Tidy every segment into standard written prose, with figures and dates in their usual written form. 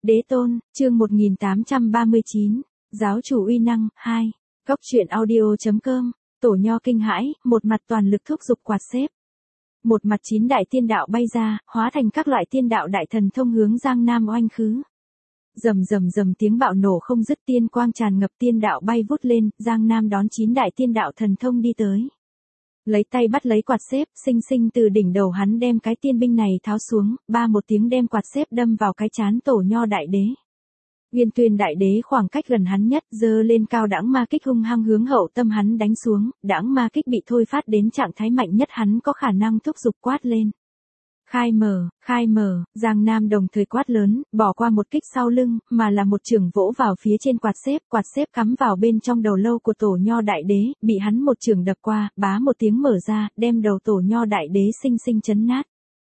Đế tôn, chương 1839, giáo chủ uy năng, 2, Góc truyện audio.com, tổ nho kinh hãi, một mặt toàn lực thúc giục quạt xếp. Một mặt 9 đại tiên đạo bay ra, hóa thành các loại tiên đạo đại thần thông hướng Giang Nam oanh khứ. Rầm rầm rầm tiếng bạo nổ không dứt, tiên quang tràn ngập, tiên đạo bay vút lên, Giang Nam đón 9 đại tiên đạo thần thông đi tới. Lấy tay bắt lấy quạt xếp, xinh xinh từ đỉnh đầu hắn đem cái tiên binh này tháo xuống, ba một tiếng đem quạt xếp đâm vào cái trán tổ nho đại đế. Uyên Tuyên đại đế khoảng cách gần hắn nhất, giơ lên cao đãng ma kích hung hăng hướng hậu tâm hắn đánh xuống, đãng ma kích bị thôi phát đến trạng thái mạnh nhất hắn có khả năng thúc giục quát lên. Khai mở, Giang Nam đồng thời quát lớn, bỏ qua một kích sau lưng, mà là một chưởng vỗ vào phía trên quạt xếp cắm vào bên trong đầu lâu của tổ nho đại đế, bị hắn một chưởng đập qua, bá một tiếng mở ra, đem đầu tổ nho đại đế xinh xinh chấn nát.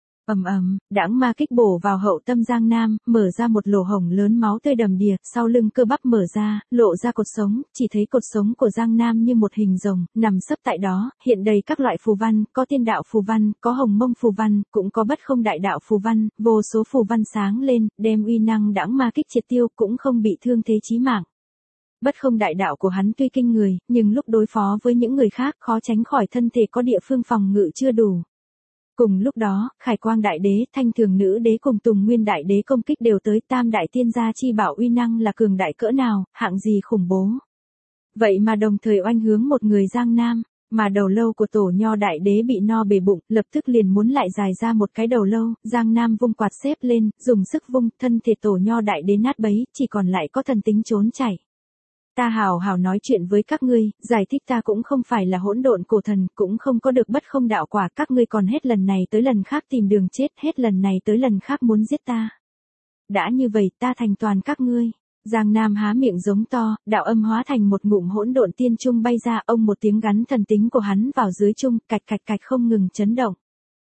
Đãng ma kích bổ vào hậu tâm Giang Nam, mở ra một lỗ hổng lớn, máu tươi đầm đìa, sau lưng cơ bắp mở ra, lộ ra cột sống, chỉ thấy cột sống của Giang Nam như một hình rồng, nằm sấp tại đó, hiện đầy các loại phù văn, có tiên đạo phù văn, có hồng mông phù văn, cũng có bất không đại đạo phù văn, vô số phù văn sáng lên, đem uy năng đãng ma kích triệt tiêu, cũng không bị thương thế chí mạng. Bất không đại đạo của hắn tuy kinh người, nhưng lúc đối phó với những người khác khó tránh khỏi thân thể có địa phương phòng ngự chưa đủ. Cùng lúc đó, Khải Quang Đại Đế, Thanh Thường Nữ Đế cùng Tùng Nguyên Đại Đế công kích đều tới, tam đại tiên gia chi bảo uy năng là cường đại cỡ nào, hạng gì khủng bố. Vậy mà đồng thời oanh hướng một người Giang Nam, mà đầu lâu của tổ nho đại đế bị no bể bụng, lập tức liền muốn lại dài ra một cái đầu lâu, Giang Nam vung quạt xếp lên, dùng sức vung, thân thể tổ nho đại đế nát bấy, chỉ còn lại có thần tính trốn chạy. Ta hào hào nói chuyện với các ngươi, giải thích ta cũng không phải là hỗn độn cổ thần, cũng không có được bất không đạo quả, các ngươi còn hết lần này tới lần khác tìm đường chết, hết lần này tới lần khác muốn giết ta. Đã như vậy, ta thành toàn các ngươi. Giang Nam há miệng giống to, đạo âm hóa thành một ngụm hỗn độn tiên trung bay ra, ông một tiếng gắn thần tính của hắn vào dưới trung, cạch không ngừng chấn động.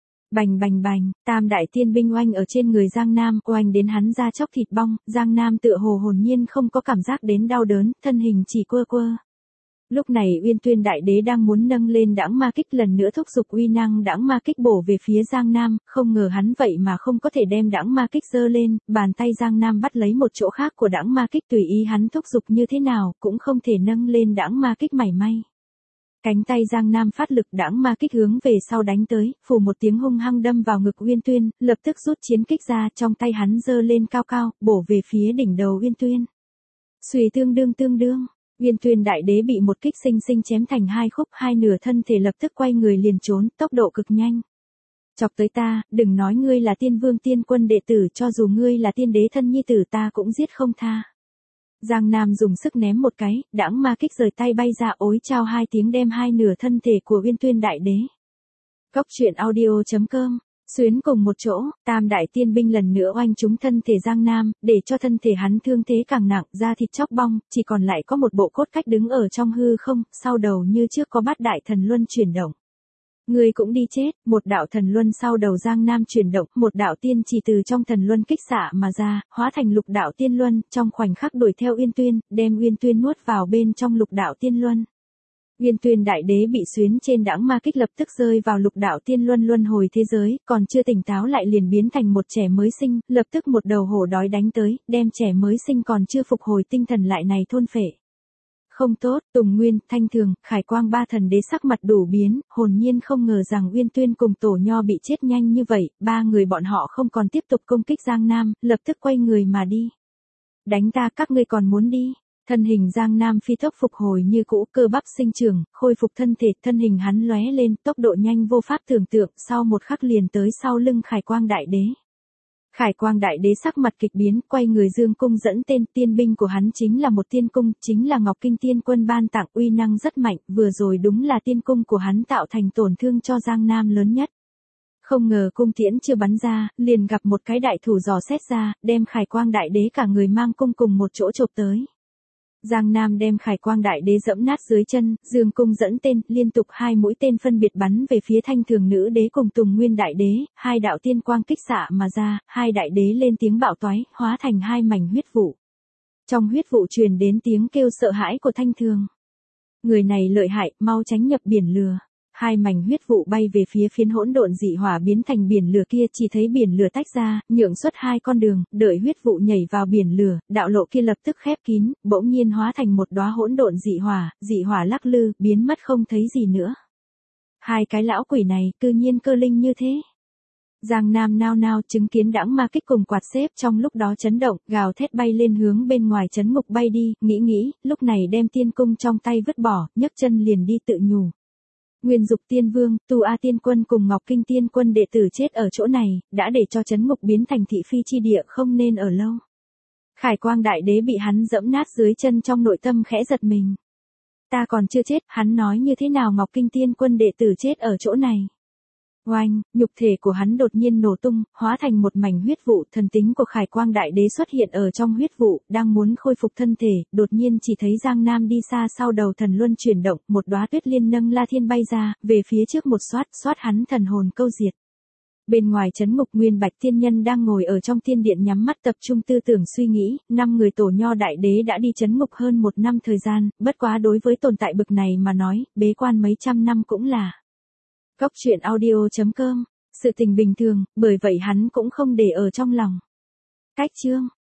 Bành, tam đại tiên binh oanh ở trên người Giang Nam, oanh đến hắn ra chóc thịt bong, Giang Nam tựa hồ hồn nhiên không có cảm giác đến đau đớn, thân hình chỉ quơ. Lúc này Uyên Tuyên đại đế đang muốn nâng lên đãng ma kích lần nữa thúc giục uy năng đãng ma kích bổ về phía Giang Nam, không ngờ hắn vậy mà không có thể đem đãng ma kích giơ lên, bàn tay Giang Nam bắt lấy một chỗ khác của đãng ma kích, tùy ý hắn thúc giục như thế nào, cũng không thể nâng lên đãng ma kích mảy may. Cánh tay Giang Nam phát lực, đãng ma kích hướng về sau đánh tới, phù một tiếng hung hăng đâm vào ngực Uyên Tuyên, lập tức rút chiến kích ra, trong tay hắn giơ lên cao, bổ về phía đỉnh đầu Uyên Tuyên. Xuy tương đương, Uyên Tuyên đại đế bị một kích xinh xinh chém thành hai khúc, hai nửa thân thể lập tức quay người liền trốn, tốc độ cực nhanh. Chọc tới ta, đừng nói ngươi là tiên vương tiên quân đệ tử, cho dù ngươi là tiên đế thân nhi tử ta cũng giết không tha. Giang Nam dùng sức ném một cái, đãng ma kích rời tay bay ra, ối chao hai tiếng đem hai nửa thân thể của Uyên Tuyên đại đế. Góc truyện audio.com, xuyến cùng một chỗ, tam đại tiên binh lần nữa oanh trúng thân thể Giang Nam, để cho thân thể hắn thương thế càng nặng, da thịt chóc bong, chỉ còn lại có một bộ cốt cách đứng ở trong hư không, sau đầu như trước có bát đại thần luân chuyển động. Người cũng đi chết, một đạo thần luân sau đầu Giang Nam chuyển động, một đạo tiên chỉ từ trong thần luân kích xạ mà ra, hóa thành lục đạo tiên luân, trong khoảnh khắc đuổi theo Uyên Tuyên, đem Uyên Tuyên nuốt vào bên trong lục đạo tiên luân. Uyên Tuyên đại đế bị xuyến trên đãng ma kích lập tức rơi vào lục đạo tiên luân luân hồi thế giới, còn chưa tỉnh táo lại liền biến thành một trẻ mới sinh, lập tức một đầu hổ đói đánh tới, đem trẻ mới sinh còn chưa phục hồi tinh thần lại này thôn phệ. Không tốt, Tùng Nguyên, Thanh Thường, Khải Quang ba thần đế sắc mặt đủ biến, hồn nhiên không ngờ rằng Uyên Tuyên cùng tổ nho bị chết nhanh như vậy, ba người bọn họ không còn tiếp tục công kích Giang Nam, lập tức quay người mà đi. Đánh ta, các ngươi còn muốn đi. Thân hình Giang Nam phi tốc phục hồi như cũ, cơ bắp sinh trưởng, khôi phục thân thể, thân hình hắn lóe lên, tốc độ nhanh vô pháp tưởng tượng, sau một khắc liền tới sau lưng Khải Quang đại đế. Khải Quang đại đế sắc mặt kịch biến, quay người dương cung dẫn tên, tiên binh của hắn chính là một tiên cung, chính là Ngọc Kinh Tiên Quân ban tặng, uy năng rất mạnh, vừa rồi đúng là tiên cung của hắn tạo thành tổn thương cho Giang Nam lớn nhất. Không ngờ cung tiễn chưa bắn ra, liền gặp một cái đại thủ dò xét ra, đem Khải Quang đại đế cả người mang cung cùng một chỗ chộp tới. Giang Nam đem Khải Quang đại đế dẫm nát dưới chân, dương cung dẫn tên, liên tục hai mũi tên phân biệt bắn về phía Thanh Thường Nữ Đế cùng Tùng Nguyên đại đế, hai đạo tiên quang kích xạ mà ra, hai đại đế lên tiếng bạo toái, hóa thành hai mảnh huyết vụ. Trong huyết vụ truyền đến tiếng kêu sợ hãi của Thanh Thường. Người này lợi hại, mau tránh nhập biển lửa. Hai mảnh huyết vụ bay về phía phiến hỗn độn dị hỏa biến thành biển lửa kia, chỉ thấy biển lửa tách ra, nhượng xuất hai con đường, đợi huyết vụ nhảy vào biển lửa, đạo lộ kia lập tức khép kín, bỗng nhiên hóa thành một đóa hỗn độn dị hỏa lắc lư, biến mất không thấy gì nữa. Hai cái lão quỷ này, cư nhiên cơ linh như thế. Giang Nam nao nao chứng kiến đãng ma kích cùng quạt xếp trong lúc đó chấn động, gào thét bay lên hướng bên ngoài trấn ngục bay đi, nghĩ, lúc này đem tiên cung trong tay vứt bỏ, nhấc chân liền đi tự nhủ. Nguyên Dục Tiên Vương, Tu A Tiên Quân cùng Ngọc Kinh Tiên Quân đệ tử chết ở chỗ này, đã để cho trấn ngục biến thành thị phi chi địa không nên ở lâu. Khải Quang Đại Đế bị hắn dẫm nát dưới chân trong nội tâm khẽ giật mình. Ta còn chưa chết, hắn nói như thế nào Ngọc Kinh Tiên Quân đệ tử chết ở chỗ này. Oanh, nhục thể của hắn đột nhiên nổ tung, hóa thành một mảnh huyết vụ, thần tính của Khải Quang Đại Đế xuất hiện ở trong huyết vụ, đang muốn khôi phục thân thể, đột nhiên chỉ thấy Giang Nam đi xa sau đầu thần luân chuyển động, một đóa tuyết liên nâng la thiên bay ra, về phía trước một xoát hắn thần hồn câu diệt. Bên ngoài trấn ngục Nguyên Bạch Thiên Nhân đang ngồi ở trong thiên điện nhắm mắt tập trung tư tưởng suy nghĩ, 5 người Tổ Nho Đại Đế đã đi trấn ngục hơn 1 năm thời gian, bất quá đối với tồn tại bực này mà nói, bế quan mấy trăm năm cũng là. Góc truyện audio.com, sự tình bình thường, bởi vậy hắn cũng không để ở trong lòng. Cách chương